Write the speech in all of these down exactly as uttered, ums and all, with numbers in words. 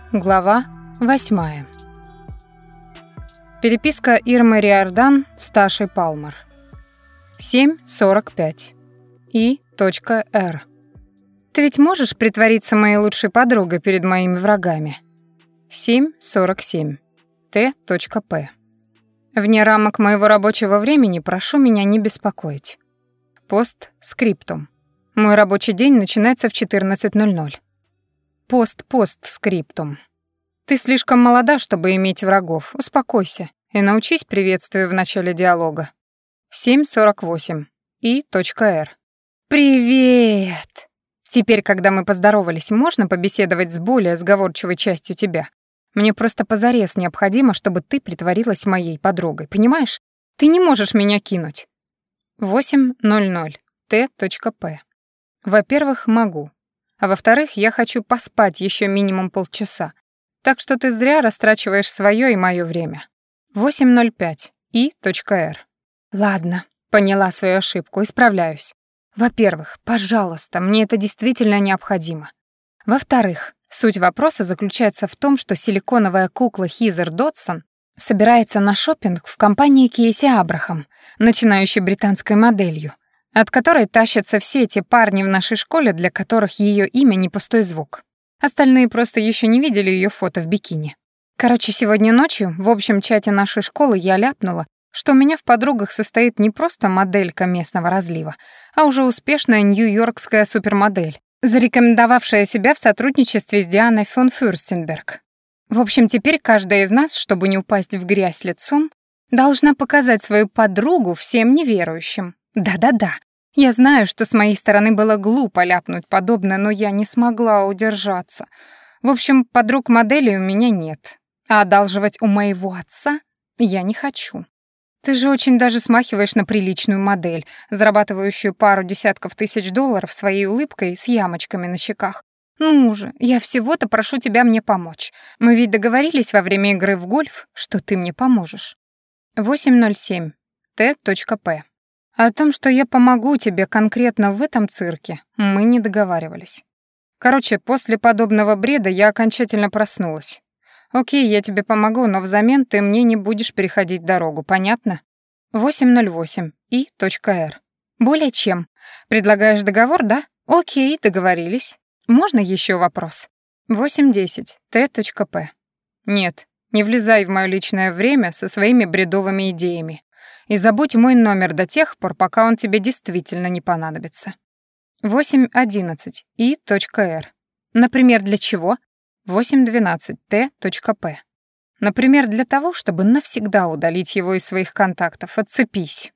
Глава восьмая. Переписка Ирмы Риордан с Ташей Палмер. семь сорок пять. И.Р. Ты ведь можешь притвориться моей лучшей подругой перед моими врагами? семь сорок семь. Т.П. Вне рамок моего рабочего времени прошу меня не беспокоить. Постскриптум. Мой рабочий день начинается в четырнадцать ноль ноль. Пост-постскриптум. Ты слишком молода, чтобы иметь врагов. Успокойся и научись приветствию в начале диалога. семь сорок восемь. И.Р. Привет! Теперь, когда мы поздоровались, можно побеседовать с более сговорчивой частью тебя? Мне просто позарез необходимо, чтобы ты притворилась моей подругой, понимаешь? Ты не можешь меня кинуть. восемь ноль ноль. Т.П. Во-первых, могу. А во-вторых, я хочу поспать еще минимум полчаса. Так что ты зря растрачиваешь свое и мое время. восемь ноль пять. И.Р. Ладно, поняла свою ошибку, исправляюсь. Во-первых, пожалуйста, мне это действительно необходимо. Во-вторых, суть вопроса заключается в том, что силиконовая кукла Хизер Додсон собирается на шопинг в компании Кейси Абрахам, начинающей британской моделью, от которой тащатся все те парни в нашей школе, для которых ее имя не пустой звук. Остальные просто еще не видели ее фото в бикини. Короче, сегодня ночью в общем чате нашей школы я ляпнула, что у меня в подругах состоит не просто моделька местного разлива, а уже успешная нью-йоркская супермодель, зарекомендовавшая себя в сотрудничестве с Дианой фон Фюрстенберг. В общем, теперь каждая из нас, чтобы не упасть в грязь лицом, должна показать свою подругу всем неверующим. Да-да-да, я знаю, что с моей стороны было глупо ляпнуть подобное, но я не смогла удержаться. В общем, подруг моделей у меня нет, а одалживать у моего отца я не хочу. Ты же очень даже смахиваешь на приличную модель, зарабатывающую пару десятков тысяч долларов своей улыбкой с ямочками на щеках. Ну же, я всего-то прошу тебя мне помочь. Мы ведь договорились во время игры в гольф, что ты мне поможешь. восемь ноль семь. Т.П. О том, что я помогу тебе конкретно в этом цирке, мы не договаривались. Короче, после подобного бреда я окончательно проснулась. Окей, я тебе помогу, но взамен ты мне не будешь переходить дорогу, понятно? восемь ноль восемь. И.Р. Более чем. Предлагаешь договор, да? Окей, договорились. Можно еще вопрос? восемь десять. Т.П. Нет, не влезай в моё личное время со своими бредовыми идеями. И забудь мой номер до тех пор, пока он тебе действительно не понадобится. восемь одиннадцать. И.Р. Например, для чего? восемь двенадцать. Т.П. Например, для того, чтобы навсегда удалить его из своих контактов. Отцепись.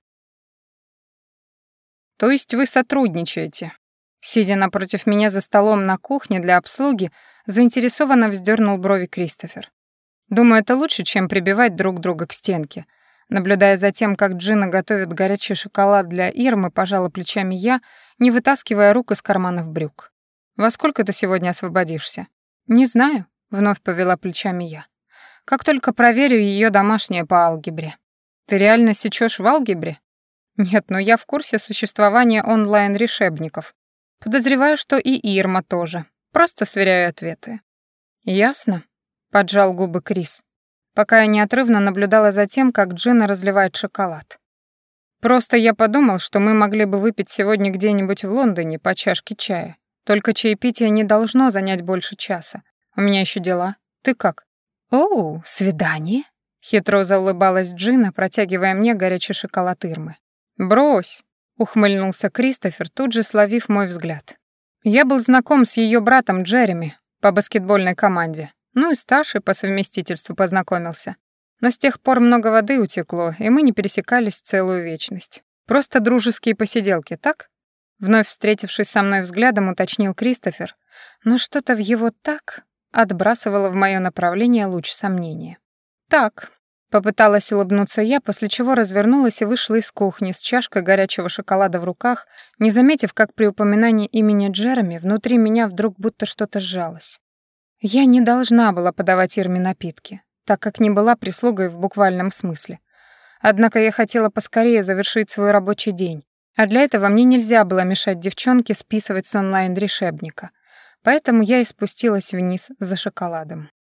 То есть вы сотрудничаете? Сидя напротив меня за столом на кухне для обслуги, заинтересованно вздернул брови Кристофер. Думаю, это лучше, чем прибивать друг друга к стенке. Наблюдая за тем, как Джина готовит горячий шоколад для Ирмы, пожала плечами я, не вытаскивая рук из карманов брюк. «Во сколько ты сегодня освободишься?» «Не знаю», — вновь повела плечами я. «Как только проверю ее домашнее по алгебре». «Ты реально сечешь в алгебре?» «Нет, но я в курсе существования онлайн-решебников. Подозреваю, что и Ирма тоже. Просто сверяю ответы». «Ясно», — поджал губы Крис, пока я неотрывно наблюдала за тем, как Джина разливает шоколад. «Просто я подумал, что мы могли бы выпить сегодня где-нибудь в Лондоне по чашке чая. Только чаепитие не должно занять больше часа. У меня еще дела. Ты как?» «Оу, свидание?» — хитро заулыбалась Джина, протягивая мне горячий шоколад Ирмы. «Брось!» — ухмыльнулся Кристофер, тут же словив мой взгляд. «Я был знаком с ее братом Джереми по баскетбольной команде. Ну и старший по совместительству познакомился. Но с тех пор много воды утекло, и мы не пересекались целую вечность. Просто дружеские посиделки, так?» Вновь встретившись со мной взглядом, уточнил Кристофер, но что-то в его «так» отбрасывало в моё направление луч сомнения. «Так», — попыталась улыбнуться я, после чего развернулась и вышла из кухни с чашкой горячего шоколада в руках, не заметив, как при упоминании имени Джереми внутри меня вдруг будто что-то сжалось. Я не должна была подавать Ирме напитки, так как не была прислугой в буквальном смысле. Однако я хотела поскорее завершить свой рабочий день, а для этого мне нельзя было мешать девчонке списывать с онлайн-решебника. Поэтому я и спустилась вниз за шоколадом.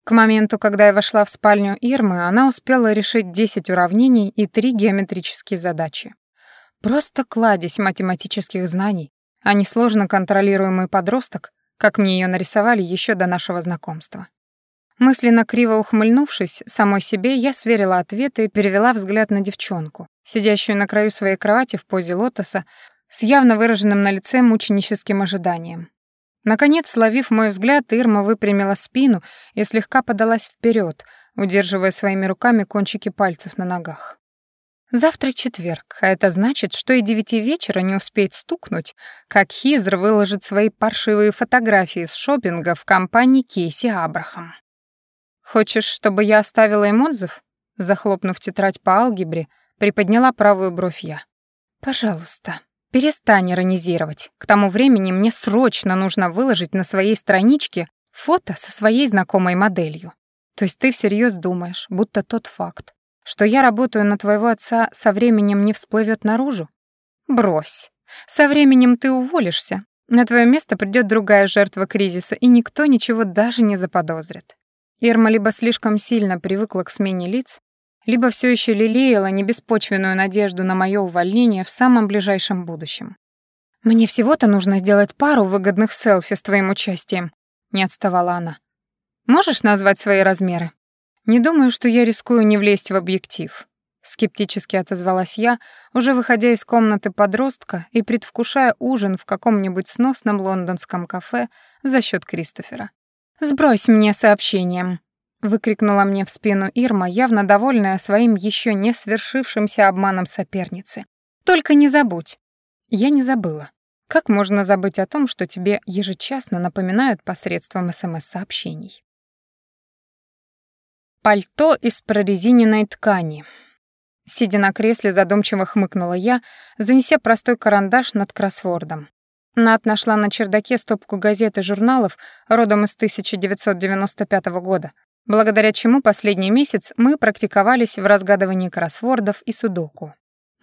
К моменту, когда я вошла в спальню Ирмы, она успела решить десять уравнений и три геометрические задачи. Просто кладезь математических знаний, а не сложно контролируемый подросток, как мне ее нарисовали еще до нашего знакомства. Мысленно криво ухмыльнувшись самой себе, я сверила ответы и перевела взгляд на девчонку, сидящую на краю своей кровати в позе лотоса, с явно выраженным на лице мученическим ожиданием. Наконец, словив мой взгляд, Ирма выпрямила спину и слегка подалась вперед, удерживая своими руками кончики пальцев на ногах. Завтра четверг, а это значит, что и девяти вечера не успеет стукнуть, как Хизр выложит свои паршивые фотографии с шопинга в компании Кейси Абрахам. «Хочешь, чтобы я оставила им отзыв?» Захлопнув тетрадь по алгебре, приподняла правую бровь я. «Пожалуйста, перестань иронизировать. К тому времени мне срочно нужно выложить на своей страничке фото со своей знакомой моделью. То есть ты всерьез думаешь, будто тот факт, что я работаю на твоего отца, со временем не всплывет наружу? Брось. Со временем ты уволишься, на твое место придет другая жертва кризиса, и никто ничего даже не заподозрит». Ирма либо слишком сильно привыкла к смене лиц, либо все еще лелеяла небеспочвенную надежду на мое увольнение в самом ближайшем будущем. «Мне всего-то нужно сделать пару выгодных селфи с твоим участием», — не отставала она. «Можешь назвать свои размеры?» «Не думаю, что я рискую не влезть в объектив», — скептически отозвалась я, уже выходя из комнаты подростка и предвкушая ужин в каком-нибудь сносном лондонском кафе за счет Кристофера. «Сбрось мне сообщением», — выкрикнула мне в спину Ирма, явно довольная своим еще не свершившимся обманом соперницы. «Только не забудь». Я не забыла. Как можно забыть о том, что тебе ежечасно напоминают посредством эс эм эс-сообщений? Пальто из прорезиненной ткани. Сидя на кресле, задумчиво хмыкнула я, занеся простой карандаш над кроссвордом. Нат нашла на чердаке стопку газет и журналов родом из тысяча девятьсот девяносто пятого года, благодаря чему последний месяц мы практиковались в разгадывании кроссвордов и судоку.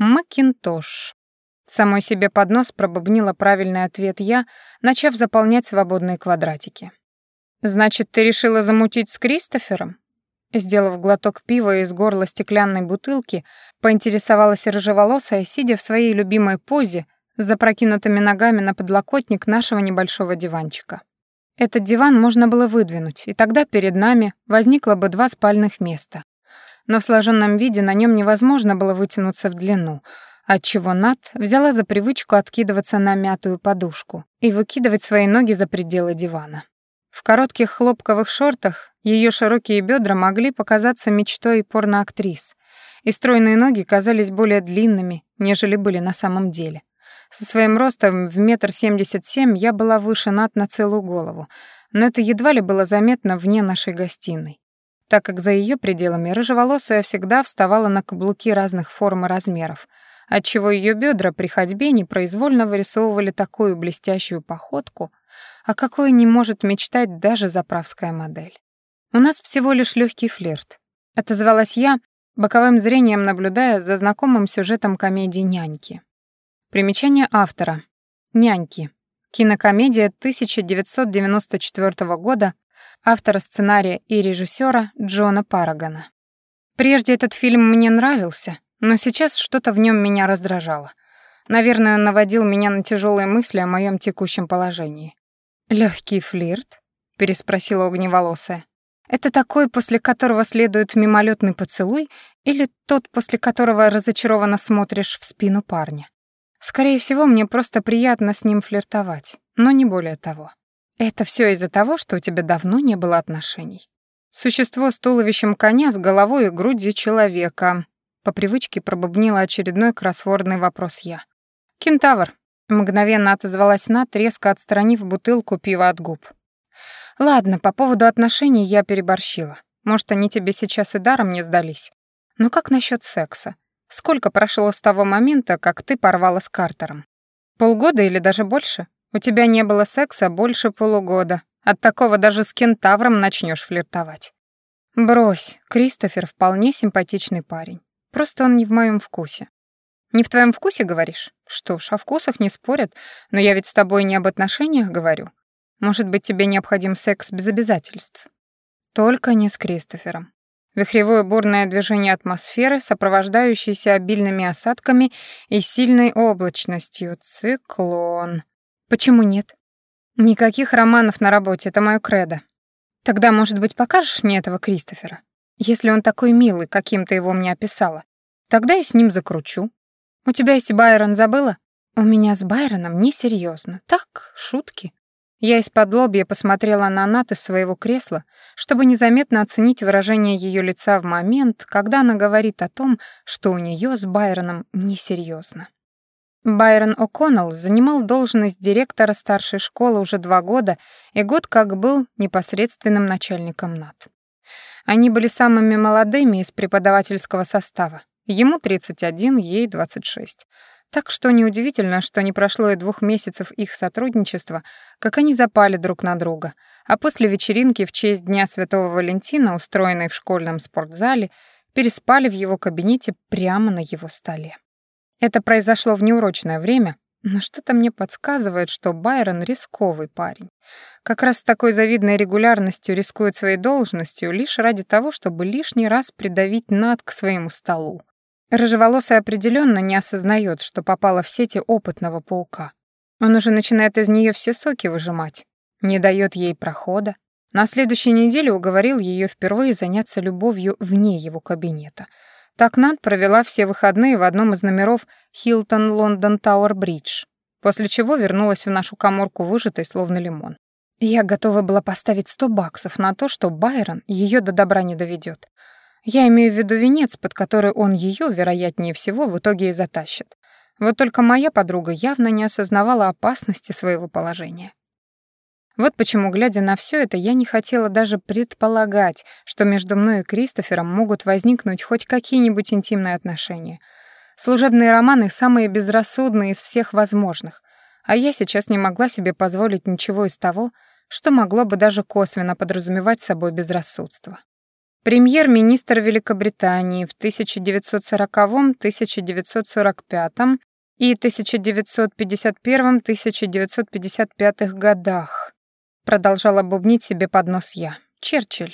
Макинтош. Самой себе под нос пробубнила правильный ответ я, начав заполнять свободные квадратики. «Значит, ты решила замутить с Кристофером?» Сделав глоток пива из горла стеклянной бутылки, поинтересовалась рыжеволосая, сидя в своей любимой позе, с запрокинутыми ногами на подлокотник нашего небольшого диванчика. Этот диван можно было выдвинуть, и тогда перед нами возникло бы два спальных места. Но в сложенном виде на нем невозможно было вытянуться в длину, отчего Нат взяла за привычку откидываться на мятую подушку и выкидывать свои ноги за пределы дивана. В коротких хлопковых шортах ее широкие бедра могли показаться мечтой порноактрис, и стройные ноги казались более длинными, нежели были на самом деле. Со своим ростом в метр семьдесят семь я была выше Нат на целую голову, но это едва ли было заметно вне нашей гостиной, так как за ее пределами рыжеволосая всегда вставала на каблуки разных форм и размеров, отчего ее бедра при ходьбе непроизвольно вырисовывали такую блестящую походку, о какой не может мечтать даже заправская модель. «У нас всего лишь легкий флирт», — отозвалась я, боковым зрением наблюдая за знакомым сюжетом комедии «Няньки». Примечание автора. «Няньки». Кинокомедия тысяча девятьсот девяносто четвёртого года, автора сценария и режиссера Джона Парагона. Прежде этот фильм мне нравился, но сейчас что-то в нем меня раздражало. Наверное, он наводил меня на тяжелые мысли о моем текущем положении. «Легкий флирт?» — переспросила огневолосая. «Это такой, после которого следует мимолетный поцелуй, или тот, после которого разочарованно смотришь в спину парня? Скорее всего, мне просто приятно с ним флиртовать, но не более того. Это все из-за того, что у тебя давно не было отношений. Существо с туловищем коня, с головой и грудью человека». По привычке пробубнила очередной кроссвордный вопрос я. «Кентавр», — мгновенно отозвалась Нат, резко отстранив бутылку пива от губ. «Ладно, по поводу отношений я переборщила. Может, они тебе сейчас и даром не сдались. Но как насчет секса? Сколько прошло с того момента, как ты порвала с Картером? Полгода или даже больше? У тебя не было секса больше полугода. От такого даже с кентавром начнешь флиртовать». «Брось, Кристофер вполне симпатичный парень. Просто он не в моем вкусе». «Не в твоем вкусе, говоришь? Что ж, о вкусах не спорят, но я ведь с тобой не об отношениях говорю. Может быть, тебе необходим секс без обязательств?» Только не с Кристофером. Вихревое бурное движение атмосферы, сопровождающееся обильными осадками и сильной облачностью. Циклон. Почему нет? Никаких романов на работе, это моё кредо. Тогда, может быть, покажешь мне этого Кристофера? Если он такой милый, каким ты его мне описала, тогда я с ним закручу. У тебя есть Байрон, забыла? У меня с Байроном несерьезно. Так, шутки. Я из-под лобья посмотрела на Нат из своего кресла, чтобы незаметно оценить выражение ее лица в момент, когда она говорит о том, что у нее с Байроном несерьезно. Байрон О'Коннелл занимал должность директора старшей школы уже два года и год как был непосредственным начальником Нат. Они были самыми молодыми из преподавательского состава. Ему тридцать один, ей двадцать шесть. Так что неудивительно, что не прошло и двух месяцев их сотрудничества, как они запали друг на друга, а после вечеринки в честь Дня Святого Валентина, устроенной в школьном спортзале, переспали в его кабинете прямо на его столе. Это произошло в неурочное время, но что-то мне подсказывает, что Байрон рисковый парень. Как раз с такой завидной регулярностью рискует своей должностью лишь ради того, чтобы лишний раз придавить Нат к своему столу. Рыжеволосый определенно не осознает, что попала в сети опытного паука. Он уже начинает из нее все соки выжимать, не дает ей прохода. На следующей неделе уговорил ее впервые заняться любовью вне его кабинета. Так Нат провела все выходные в одном из номеров Hilton London Tower Bridge, после чего вернулась в нашу каморку выжатой, словно лимон. Я готова была поставить сто баксов на то, что Байрон ее до добра не доведет. Я имею в виду венец, под который он ее, вероятнее всего, в итоге и затащит. Вот только моя подруга явно не осознавала опасности своего положения. Вот почему, глядя на все это, я не хотела даже предполагать, что между мной и Кристофером могут возникнуть хоть какие-нибудь интимные отношения. Служебные романы самые безрассудные из всех возможных, а я сейчас не могла себе позволить ничего из того, что могло бы даже косвенно подразумевать собой безрассудство. Премьер-министр Великобритании в тысяча девятьсот сороковом — тысяча девятьсот сорок пятом и тысяча девятьсот пятьдесят первом — тысяча девятьсот пятьдесят пятом годах. Продолжала бубнить себе под нос я. Черчилль.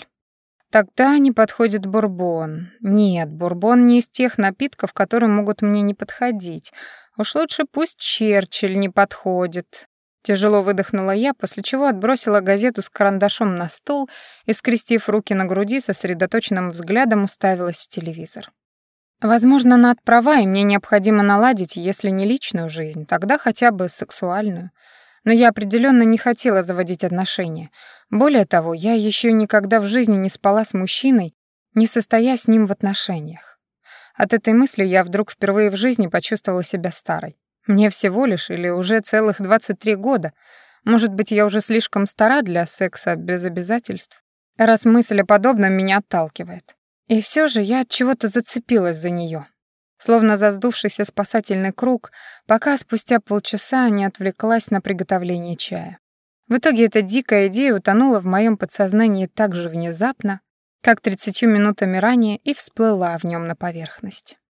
Тогда не подходит бурбон. Нет, бурбон не из тех напитков, которые могут мне не подходить. Уж лучше пусть Черчилль не подходит. Тяжело выдохнула я, после чего отбросила газету с карандашом на стол и, скрестив руки на груди, сосредоточенным взглядом уставилась в телевизор. Возможно, Нат права, и мне необходимо наладить, если не личную жизнь, тогда хотя бы сексуальную. Но я определенно не хотела заводить отношения. Более того, я еще никогда в жизни не спала с мужчиной, не состоя с ним в отношениях. От этой мысли я вдруг впервые в жизни почувствовала себя старой. Мне всего лишь или уже целых двадцать три года. Может быть, я уже слишком стара для секса без обязательств, раз мысль о подобном меня отталкивает. И все же я от чего-то зацепилась за нее, словно за сдувшийся спасательный круг, пока спустя полчаса не отвлеклась на приготовление чая. В итоге эта дикая идея утонула в моем подсознании так же внезапно, как тридцатью минутами ранее и всплыла в нем на поверхность.